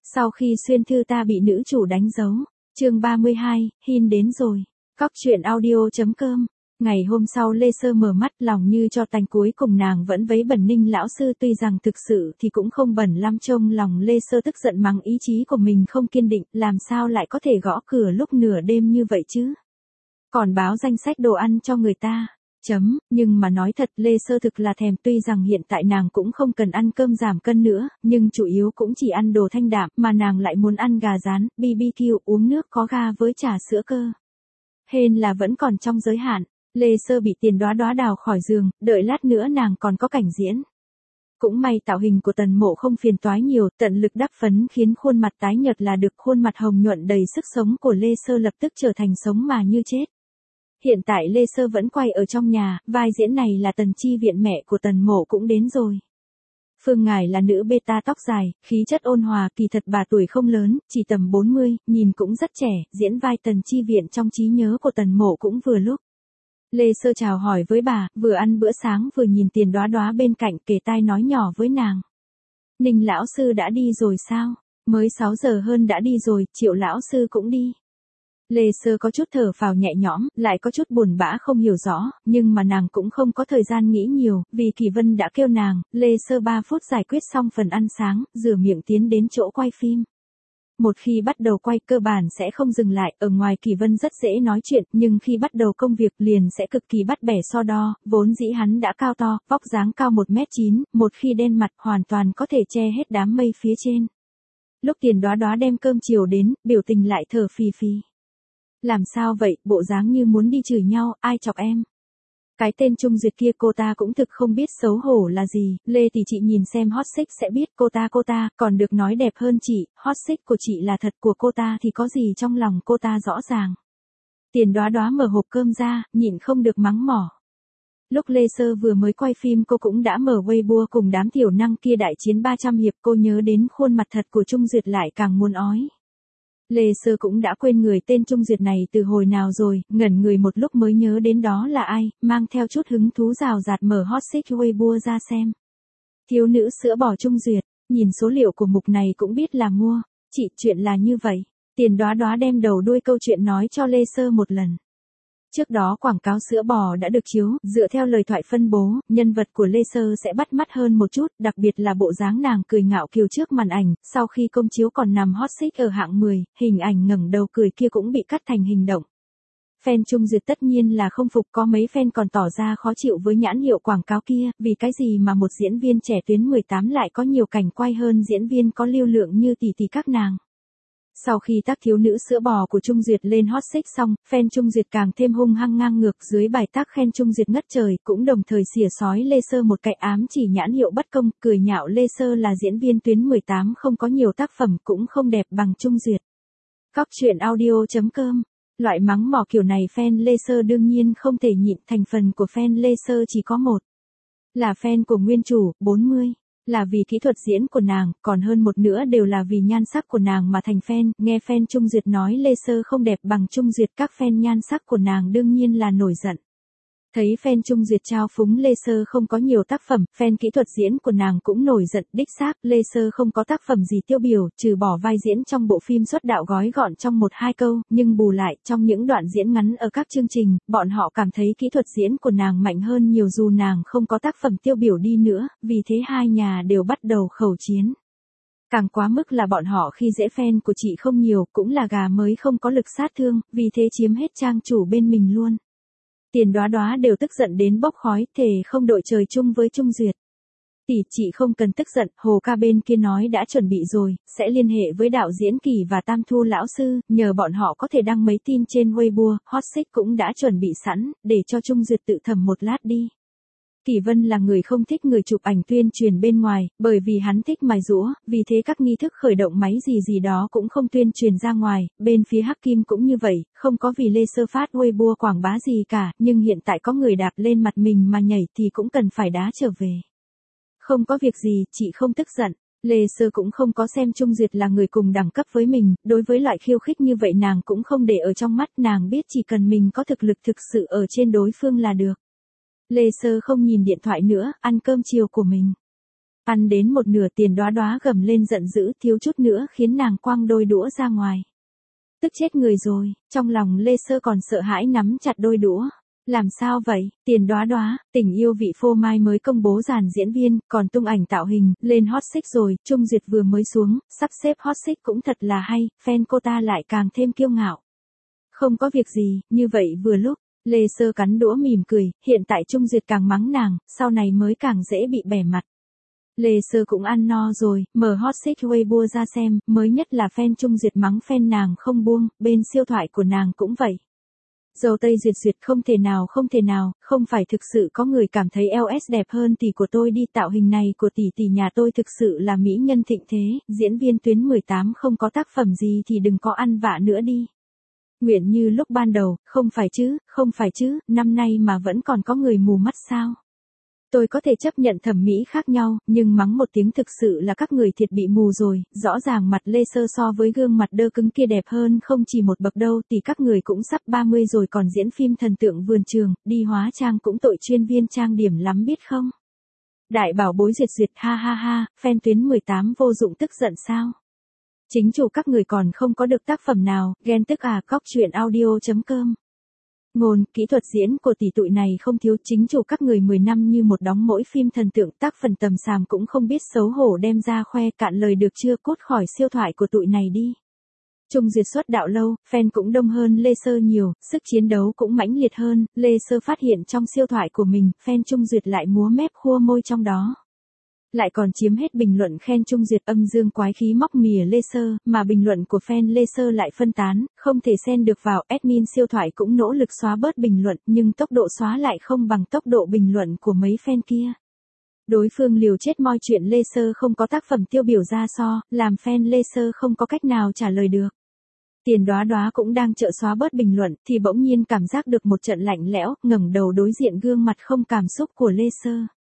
Sau khi xuyên thư ta bị nữ chủ đánh dấu. Chương 32, Hin đến rồi. Cóc truyện audio.com. Ngày hôm sau Lê Sơ mở mắt lòng như cho tành, cuối cùng nàng vẫn vấy bẩn Ninh lão sư, tuy rằng thực sự thì cũng không bẩn lắm. Trông lòng Lê Sơ tức giận mắng ý chí của mình không kiên định, làm sao lại có thể gõ cửa lúc nửa đêm như vậy chứ? Còn báo danh sách đồ ăn cho người ta. Nhưng mà nói thật Lê Sơ thực là thèm, tuy rằng hiện tại nàng cũng không cần ăn cơm giảm cân nữa, nhưng chủ yếu cũng chỉ ăn đồ thanh đạm, mà nàng lại muốn ăn gà rán, BBQ, uống nước có ga với trà sữa cơ. Hên là vẫn còn trong giới hạn. Lê Sơ bị Tiền Đóa Đóa đào khỏi giường, đợi lát nữa nàng còn có cảnh diễn. Cũng may tạo hình của Tần Mộ không phiền toái nhiều, tận lực đắp phấn khiến khuôn mặt tái nhợt là được, khuôn mặt hồng nhuận đầy sức sống của Lê Sơ lập tức trở thành sống mà như chết. Hiện tại Lê Sơ vẫn quay ở trong nhà, vai diễn này là Tần Chi Viện, mẹ của Tần Mộ cũng đến rồi. Phương Ngải là nữ beta tóc dài, khí chất ôn hòa, kỳ thật bà tuổi không lớn, chỉ tầm 40, nhìn cũng rất trẻ, diễn vai Tần Chi Viện trong trí nhớ của Tần Mộ cũng vừa lúc. Lê Sơ chào hỏi với bà, vừa ăn bữa sáng vừa nhìn Tiền Đóa Đóa bên cạnh, kề tai nói nhỏ với nàng. Ninh lão sư đã đi rồi sao? Mới 6 giờ hơn đã đi rồi, Triệu lão sư cũng đi. Lê Sơ có chút thở phào nhẹ nhõm, lại có chút buồn bã không hiểu rõ, nhưng mà nàng cũng không có thời gian nghĩ nhiều, vì Kỳ Vân đã kêu nàng. Lê Sơ 3 phút giải quyết xong phần ăn sáng, rửa miệng tiến đến chỗ quay phim. Một khi bắt đầu quay cơ bản sẽ không dừng lại, ở ngoài Kỳ Vân rất dễ nói chuyện, nhưng khi bắt đầu công việc liền sẽ cực kỳ bắt bẻ so đo, vốn dĩ hắn đã cao to, vóc dáng cao 1m9, một khi đen mặt hoàn toàn có thể che hết đám mây phía trên. Lúc Tiền Đóa Đóa đem cơm chiều đến, biểu tình lại thở phì phì. Làm sao vậy, bộ dáng như muốn đi chửi nhau, ai chọc em? Cái tên Trung Duyệt kia cô ta cũng thực không biết xấu hổ là gì, Lê thì chị nhìn xem hot sex sẽ biết, cô ta, còn được nói đẹp hơn chị, hot sex của chị là thật, của cô ta thì có gì trong lòng cô ta rõ ràng. Tiền Đóa Đóa mở hộp cơm ra, nhịn không được mắng mỏ. Lúc Lê Sơ vừa mới quay phim cô cũng đã mở Weibo cùng đám tiểu năng kia đại chiến 300 hiệp, cô nhớ đến khuôn mặt thật của Trung Duyệt lại càng muốn ói. Lê Sơ cũng đã quên người tên Trung Duyệt này từ hồi nào rồi, ngẩn người một lúc mới nhớ đến đó là ai, mang theo chút hứng thú rào rạt mở hot search Weibo ra xem. Thiếu nữ sữa bò Trung Duyệt, nhìn số liệu của mục này cũng biết là mua. Chị, chuyện là như vậy. Tiền Đóa Đóa đem đầu đuôi câu chuyện nói cho Lê Sơ một lần. Trước đó quảng cáo sữa bò đã được chiếu, dựa theo lời thoại phân bố, nhân vật của Lê Sơ sẽ bắt mắt hơn một chút, đặc biệt là bộ dáng nàng cười ngạo kiều trước màn ảnh, sau khi công chiếu còn nằm hot search ở hạng 10, hình ảnh ngẩng đầu cười kia cũng bị cắt thành hình động. Fan Trung Duyệt tất nhiên là không phục, có mấy fan còn tỏ ra khó chịu với nhãn hiệu quảng cáo kia, vì cái gì mà một diễn viên trẻ tuyến 18 lại có nhiều cảnh quay hơn diễn viên có lưu lượng như tỷ tỷ các nàng. Sau khi tác thiếu nữ sữa bò của Trung Duyệt lên hot search xong, fan Trung Duyệt càng thêm hung hăng ngang ngược, dưới bài tác khen Trung Duyệt ngất trời, cũng đồng thời xỉa xói Lê Sơ một cái, ám chỉ nhãn hiệu bất công, cười nhạo Lê Sơ là diễn viên tuyến 18 không có nhiều tác phẩm cũng không đẹp bằng Trung Duyệt. Cóc truyện audio.com. Loại mắng mỏ kiểu này fan Lê Sơ đương nhiên không thể nhịn, thành phần của fan Lê Sơ chỉ có một. Là fan của nguyên chủ, 40. Là vì kỹ thuật diễn của nàng, còn hơn một nữa đều là vì nhan sắc của nàng mà thành fan. Nghe fan Trung Duyệt nói Lê Sơ không đẹp bằng Trung Duyệt, các fan nhan sắc của nàng đương nhiên là nổi giận. Thấy fan Trung Duyệt trao phúng Lê Sơ không có nhiều tác phẩm, fan kỹ thuật diễn của nàng cũng nổi giận, đích xác, Lê Sơ không có tác phẩm gì tiêu biểu, trừ bỏ vai diễn trong bộ phim xuất đạo gói gọn trong 1-2 câu, nhưng bù lại, trong những đoạn diễn ngắn ở các chương trình, bọn họ cảm thấy kỹ thuật diễn của nàng mạnh hơn nhiều dù nàng không có tác phẩm tiêu biểu đi nữa, vì thế hai nhà đều bắt đầu khẩu chiến. Càng quá mức là bọn họ khi dễ fan của chị không nhiều, cũng là gà mới không có lực sát thương, vì thế chiếm hết trang chủ bên mình luôn. Tiền Đóa Đóa đều tức giận đến bốc khói, thề không đội trời chung với Trung Duyệt. Tỷ, chị không cần tức giận, Hồ ca bên kia nói đã chuẩn bị rồi, sẽ liên hệ với đạo diễn Kỳ và Tam Thu lão sư, nhờ bọn họ có thể đăng mấy tin trên Weibo, hot search cũng đã chuẩn bị sẵn, để cho Trung Duyệt tự thẩm một lát đi. Kỳ Vân là người không thích người chụp ảnh tuyên truyền bên ngoài, bởi vì hắn thích mài giũa, vì thế các nghi thức khởi động máy gì đó cũng không tuyên truyền ra ngoài, bên phía Hắc Kim cũng như vậy, không có vì Lê Sơ phát Weibo quảng bá gì cả, nhưng hiện tại có người đạp lên mặt mình mà nhảy thì cũng cần phải đá trở về. Không có việc gì, chị không tức giận. Lê Sơ cũng không có xem Trung Duyệt là người cùng đẳng cấp với mình, đối với loại khiêu khích như vậy nàng cũng không để ở trong mắt, nàng biết chỉ cần mình có thực lực thực sự ở trên đối phương là được. Lê Sơ không nhìn điện thoại nữa, ăn cơm chiều của mình. Ăn đến một nửa Tiền Đóa Đóa gầm lên giận dữ, thiếu chút nữa khiến nàng quăng đôi đũa ra ngoài. Tức chết người rồi, trong lòng Lê Sơ còn sợ hãi nắm chặt đôi đũa. Làm sao vậy, Tiền Đóa Đóa, tình yêu vị phô mai mới công bố dàn diễn viên, còn tung ảnh tạo hình, lên hot seat rồi, Trung Duyệt vừa mới xuống, sắp xếp hot seat cũng thật là hay, fan cô ta lại càng thêm kiêu ngạo. Không có việc gì, như vậy vừa lúc, Lê Sơ cắn đũa mỉm cười, hiện tại Trung Duyệt càng mắng nàng, sau này mới càng dễ bị bẻ mặt. Lê Sơ cũng ăn no rồi, mở hot seat Weibo ra xem, mới nhất là fan Trung Duyệt mắng fan nàng không buông, bên siêu thoại của nàng cũng vậy. Dâu tây Duyệt Duyệt không thể nào, không phải thực sự có người cảm thấy LS đẹp hơn tỷ của tôi đi, tạo hình này của tỷ nhà tôi thực sự là mỹ nhân thịnh thế, diễn viên tuyến 18 không có tác phẩm gì thì đừng có ăn vạ nữa đi. Nguyện như lúc ban đầu, không phải chứ, năm nay mà vẫn còn có người mù mắt sao? Tôi có thể chấp nhận thẩm mỹ khác nhau, nhưng mắng một tiếng thực sự là các người thiệt bị mù rồi, rõ ràng mặt Lê Sơ so với gương mặt đơ cứng kia đẹp hơn không chỉ một bậc đâu, thì các người cũng sắp 30 rồi còn diễn phim thần tượng vườn trường, đi hóa trang cũng tội chuyên viên trang điểm lắm biết không? Đại bảo bối Duyệt Duyệt ha ha ha, fan tuyến 18 vô dụng tức giận sao? Chính chủ các người còn không có được tác phẩm nào, ghen tức à, cóc truyện audio.com. Ngôn, kỹ thuật diễn của tỷ tụi này không thiếu, chính chủ các người 10 năm như một đóng mỗi phim thần tượng, tác phần tầm xàm cũng không biết xấu hổ đem ra khoe, cạn lời được chưa, cút khỏi siêu thoại của tụi này đi. Trung Duyệt xuất đạo lâu, fan cũng đông hơn Lê Sơ nhiều, sức chiến đấu cũng mãnh liệt hơn, Lê Sơ phát hiện trong siêu thoại của mình, fan Trung Duyệt lại múa mép khua môi trong đó. Lại còn chiếm hết bình luận khen Trung Duyệt âm dương quái khí móc mỉa Lê Sơ, mà bình luận của fan Lê Sơ lại phân tán, không thể xen được vào, admin siêu thoại cũng nỗ lực xóa bớt bình luận, nhưng tốc độ xóa lại không bằng tốc độ bình luận của mấy fan kia. Đối phương liều chết moi chuyện Lê Sơ không có tác phẩm tiêu biểu ra so, làm fan Lê Sơ không có cách nào trả lời được. Tiền Đóa Đóa cũng đang trợ xóa bớt bình luận, thì bỗng nhiên cảm giác được một trận lạnh lẽo, ngẩng đầu đối diện gương mặt không cảm xúc của Lê Sơ.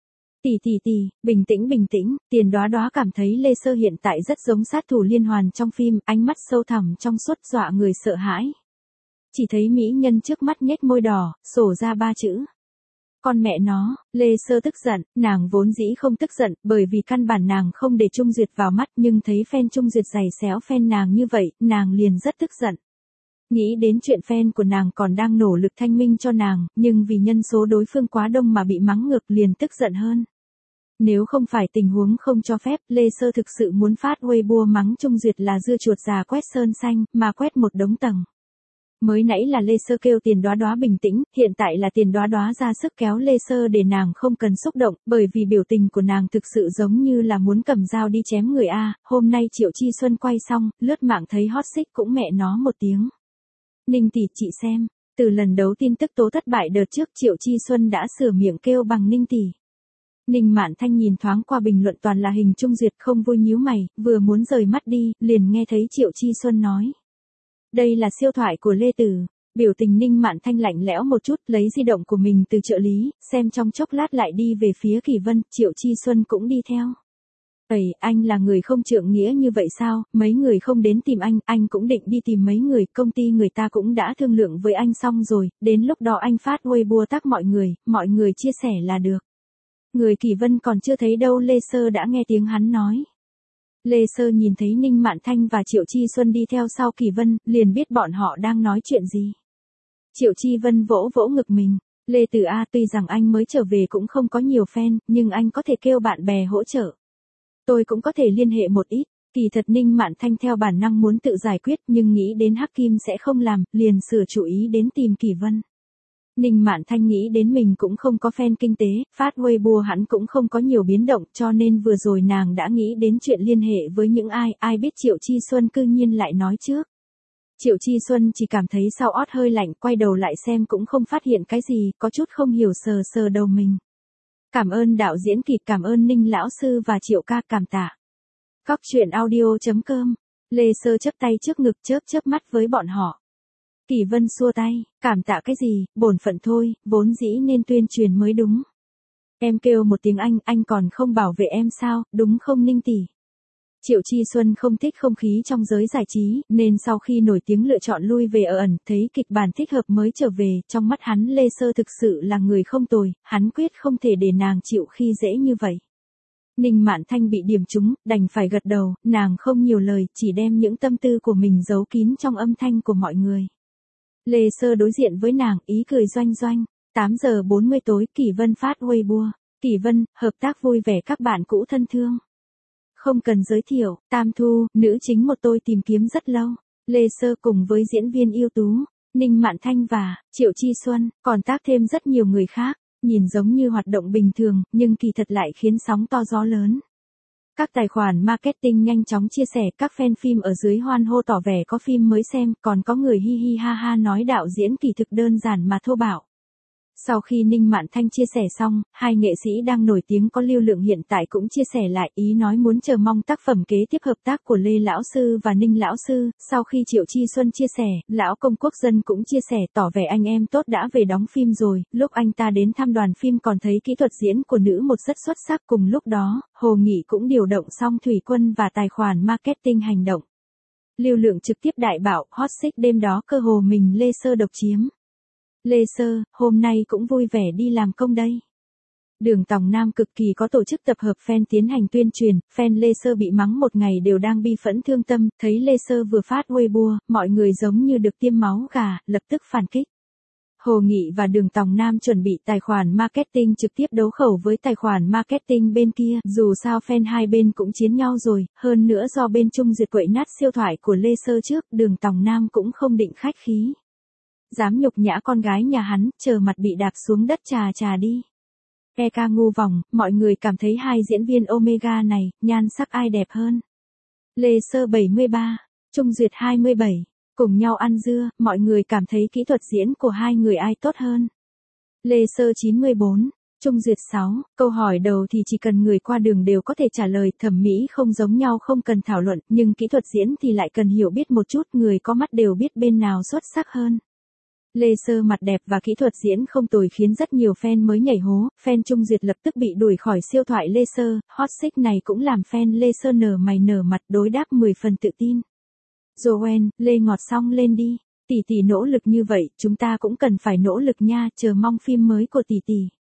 Tỷ, bình tĩnh, Tiền Đóa Đóa cảm thấy Lê Sơ hiện tại rất giống sát thủ liên hoàn trong phim, ánh mắt sâu thẳm trong suốt dọa người sợ hãi. Chỉ thấy mỹ nhân trước mắt nhếch môi đỏ, sổ ra 3 chữ. Con mẹ nó, Lê Sơ tức giận, nàng vốn dĩ không tức giận, bởi vì căn bản nàng không để Trung Duyệt vào mắt, nhưng thấy fan Trung Duyệt giày xéo fan nàng như vậy, nàng liền rất tức giận. Nghĩ đến chuyện fan của nàng còn đang nỗ lực thanh minh cho nàng, nhưng vì nhân số đối phương quá đông mà bị mắng ngược liền tức giận hơn. Nếu không phải tình huống không cho phép, Lê Sơ thực sự muốn phát Weibo mắng Trung Duyệt là dưa chuột già quét sơn xanh, mà quét một đống tầng. Mới nãy là Lê Sơ kêu Tiền Đóa Đóa bình tĩnh, hiện tại là Tiền Đóa Đóa ra sức kéo Lê Sơ để nàng không cần xúc động, bởi vì biểu tình của nàng thực sự giống như là muốn cầm dao đi chém người a. Hôm nay Triệu Chi Xuân quay xong, lướt mạng thấy hot seat cũng mẹ nó một tiếng. Ninh tỷ, chị xem, từ lần đấu tin tức tố thất bại đợt trước Triệu Chi Xuân đã sửa miệng kêu bằng Ninh tỷ. Ninh Mạn Thanh nhìn thoáng qua bình luận toàn là hình Trung Duyệt không vui nhíu mày, vừa muốn rời mắt đi, liền nghe thấy Triệu Chi Xuân nói. Đây là siêu thoại của Lê Tử. Biểu tình Ninh Mạn Thanh lạnh lẽo một chút, lấy di động của mình từ trợ lý, xem trong chốc lát lại đi về phía Kỳ Vân, Triệu Chi Xuân cũng đi theo. Anh là người không trượng nghĩa như vậy sao, mấy người không đến tìm anh cũng định đi tìm mấy người, công ty người ta cũng đã thương lượng với anh xong rồi, đến lúc đó anh phát Weibo tag mọi người chia sẻ là được. Người Kỳ Vân còn chưa thấy đâu, Lê Sơ đã nghe tiếng hắn nói. Lê Sơ nhìn thấy Ninh Mạn Thanh và Triệu Chi Xuân đi theo sau Kỳ Vân, liền biết bọn họ đang nói chuyện gì. Triệu Chi Vân vỗ vỗ ngực mình. Lê Tử A, tuy rằng anh mới trở về cũng không có nhiều fan, nhưng anh có thể kêu bạn bè hỗ trợ. Tôi cũng có thể liên hệ một ít. Kỳ thật Ninh Mạn Thanh theo bản năng muốn tự giải quyết, nhưng nghĩ đến Hắc Kim sẽ không làm, liền sửa chủ ý đến tìm Kỳ Vân. Ninh Mạn Thanh nghĩ đến mình cũng không có fan kinh tế, phát Weibo hắn cũng không có nhiều biến động, cho nên vừa rồi nàng đã nghĩ đến chuyện liên hệ với những ai biết Triệu Chi Xuân cư nhiên lại nói trước. Triệu Chi Xuân chỉ cảm thấy sau ót hơi lạnh, quay đầu lại xem cũng không phát hiện cái gì, có chút không hiểu, sờ đầu mình. Cảm ơn đạo diễn Kỳ, cảm ơn Ninh lão sư và Triệu ca, cảm tạ. Cóc truyện audio.com. Lê Sơ chắp tay trước ngực, chớp mắt với bọn họ. Kỳ Vân xua tay, cảm tạ cái gì, bổn phận thôi, vốn dĩ nên tuyên truyền mới đúng. Em kêu một tiếng anh còn không bảo vệ em sao, đúng không Ninh tỷ? Triệu Chi Xuân không thích không khí trong giới giải trí, nên sau khi nổi tiếng lựa chọn lui về ở ẩn, thấy kịch bản thích hợp mới trở về, trong mắt hắn Lê Sơ thực sự là người không tồi, hắn quyết không thể để nàng chịu khi dễ như vậy. Ninh Mạn Thanh bị điểm trúng, đành phải gật đầu, nàng không nhiều lời, chỉ đem những tâm tư của mình giấu kín trong âm thanh của mọi người. Lê Sơ đối diện với nàng, ý cười doanh doanh. 8 giờ 40 tối, Kỳ Vân phát Weibo. Kỳ Vân, hợp tác vui vẻ các bạn cũ thân thương. Không cần giới thiệu, Tam Thu, nữ chính một tôi tìm kiếm rất lâu. Lê Sơ cùng với diễn viên ưu tú, Ninh Mạn Thanh và Triệu Chi Xuân, còn tác thêm rất nhiều người khác. Nhìn giống như hoạt động bình thường, nhưng kỳ thật lại khiến sóng to gió lớn. Các tài khoản marketing nhanh chóng chia sẻ, các fan phim ở dưới hoan hô tỏ vẻ có phim mới xem, còn có người hi hi ha ha nói đạo diễn kỳ thực đơn giản mà thô bạo. Sau khi Ninh Mạn Thanh chia sẻ xong, hai nghệ sĩ đang nổi tiếng có lưu lượng hiện tại cũng chia sẻ lại, ý nói muốn chờ mong tác phẩm kế tiếp hợp tác của Lê Lão Sư và Ninh Lão Sư. Sau khi Triệu Chi Xuân chia sẻ, Lão Công Quốc Dân cũng chia sẻ tỏ vẻ anh em tốt đã về đóng phim rồi, lúc anh ta đến thăm đoàn phim còn thấy kỹ thuật diễn của nữ một rất xuất sắc. Cùng lúc đó, Hồ Nghị cũng điều động xong thủy quân và tài khoản marketing hành động. Lưu lượng trực tiếp đại bạo, hot search đêm đó cơ hồ mình Lê Sơ độc chiếm. Lê Sơ, hôm nay cũng vui vẻ đi làm công đây. Đường Tòng Nam cực kỳ có tổ chức tập hợp fan tiến hành tuyên truyền, fan Lê Sơ bị mắng một ngày đều đang bi phẫn thương tâm, thấy Lê Sơ vừa phát Weibo, mọi người giống như được tiêm máu gà, lập tức phản kích. Hồ Nghị và Đường Tòng Nam chuẩn bị tài khoản marketing trực tiếp đấu khẩu với tài khoản marketing bên kia, dù sao fan hai bên cũng chiến nhau rồi, hơn nữa do bên Trung Duyệt quậy nát siêu thoại của Lê Sơ trước, Đường Tòng Nam cũng không định khách khí. Dám nhục nhã con gái nhà hắn, chờ mặt bị đạp xuống đất trà đi. Eka ngu vòng, mọi người cảm thấy hai diễn viên Omega này, nhan sắc ai đẹp hơn. Lê Sơ 73, Trung Duyệt 27, cùng nhau ăn dưa, mọi người cảm thấy kỹ thuật diễn của hai người ai tốt hơn. Lê Sơ 94, Trung Duyệt 6, câu hỏi đầu thì chỉ cần người qua đường đều có thể trả lời, thẩm mỹ không giống nhau không cần thảo luận, nhưng kỹ thuật diễn thì lại cần hiểu biết một chút, người có mắt đều biết bên nào xuất sắc hơn. Lê Sơ mặt đẹp và kỹ thuật diễn không tồi khiến rất nhiều fan mới nhảy hố, fan Trung Duyệt lập tức bị đuổi khỏi siêu thoại Lê Sơ, hot search này cũng làm fan Lê Sơ nở mày nở mặt đối đáp 10 phần tự tin. Joanne, Lê Ngọt xong lên đi, tỷ tỷ nỗ lực như vậy, chúng ta cũng cần phải nỗ lực nha, chờ mong phim mới của tỷ tỷ.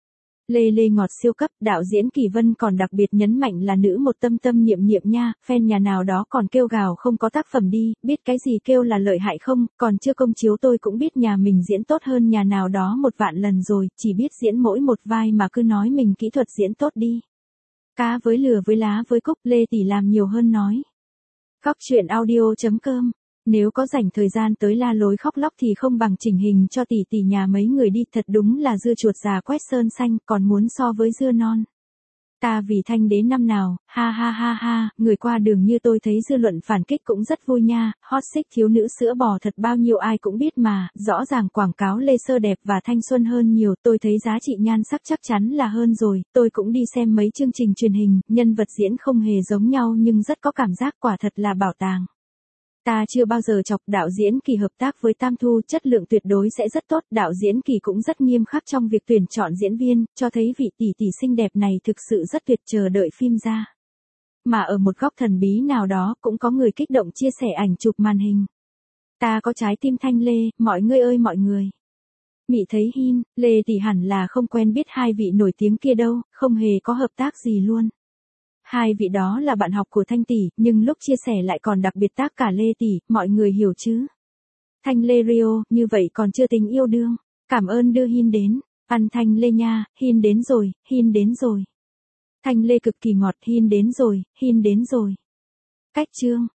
Lê Ngọt siêu cấp, đạo diễn Kỳ Vân còn đặc biệt nhấn mạnh là nữ một tâm tâm niệm niệm nha, fan nhà nào đó còn kêu gào không có tác phẩm đi, biết cái gì kêu là lợi hại không, còn chưa công chiếu tôi cũng biết nhà mình diễn tốt hơn nhà nào đó 1 vạn lần rồi, chỉ biết diễn mỗi một vai mà cứ nói mình kỹ thuật diễn tốt đi. Cá với lừa với lá với cúc, Lê tỷ làm nhiều hơn nói. Góc truyện audio.com. Nếu có rảnh thời gian tới la lối khóc lóc thì không bằng chỉnh hình cho tỷ tỷ nhà mấy người đi, thật đúng là dưa chuột già quét sơn xanh, còn muốn so với dưa non. Ta vì Thanh Đế năm nào, ha ha ha ha, người qua đường như tôi thấy dư luận phản kích cũng rất vui nha, hot search thiếu nữ sữa bò thật bao nhiêu ai cũng biết mà, rõ ràng quảng cáo Lê Sơ đẹp và thanh xuân hơn nhiều, tôi thấy giá trị nhan sắc chắc chắn là hơn rồi, tôi cũng đi xem mấy chương trình truyền hình, nhân vật diễn không hề giống nhau nhưng rất có cảm giác, quả thật là bảo tàng. Ta chưa bao giờ chọc, đạo diễn Kỳ hợp tác với Tam Thu, chất lượng tuyệt đối sẽ rất tốt, đạo diễn Kỳ cũng rất nghiêm khắc trong việc tuyển chọn diễn viên, cho thấy vị tỷ tỷ xinh đẹp này thực sự rất tuyệt, chờ đợi phim ra. Mà ở một góc thần bí nào đó cũng có người kích động chia sẻ ảnh chụp màn hình. Ta có trái tim Thanh Lê, mọi người ơi mọi người. Mị thấy Hin, Lê tỷ hẳn là không quen biết hai vị nổi tiếng kia đâu, không hề có hợp tác gì luôn. Hai vị đó là bạn học của Thanh tỷ, nhưng lúc chia sẻ lại còn đặc biệt tác cả Lê tỷ, mọi người hiểu chứ. Thanh Lê Rio, như vậy còn chưa tính yêu đương. Cảm ơn đưa Hin đến. Ăn Thanh Lê nha, Hin đến rồi, Hin đến rồi. Thanh Lê cực kỳ ngọt, Hin đến rồi, Hin đến rồi. Cách chương.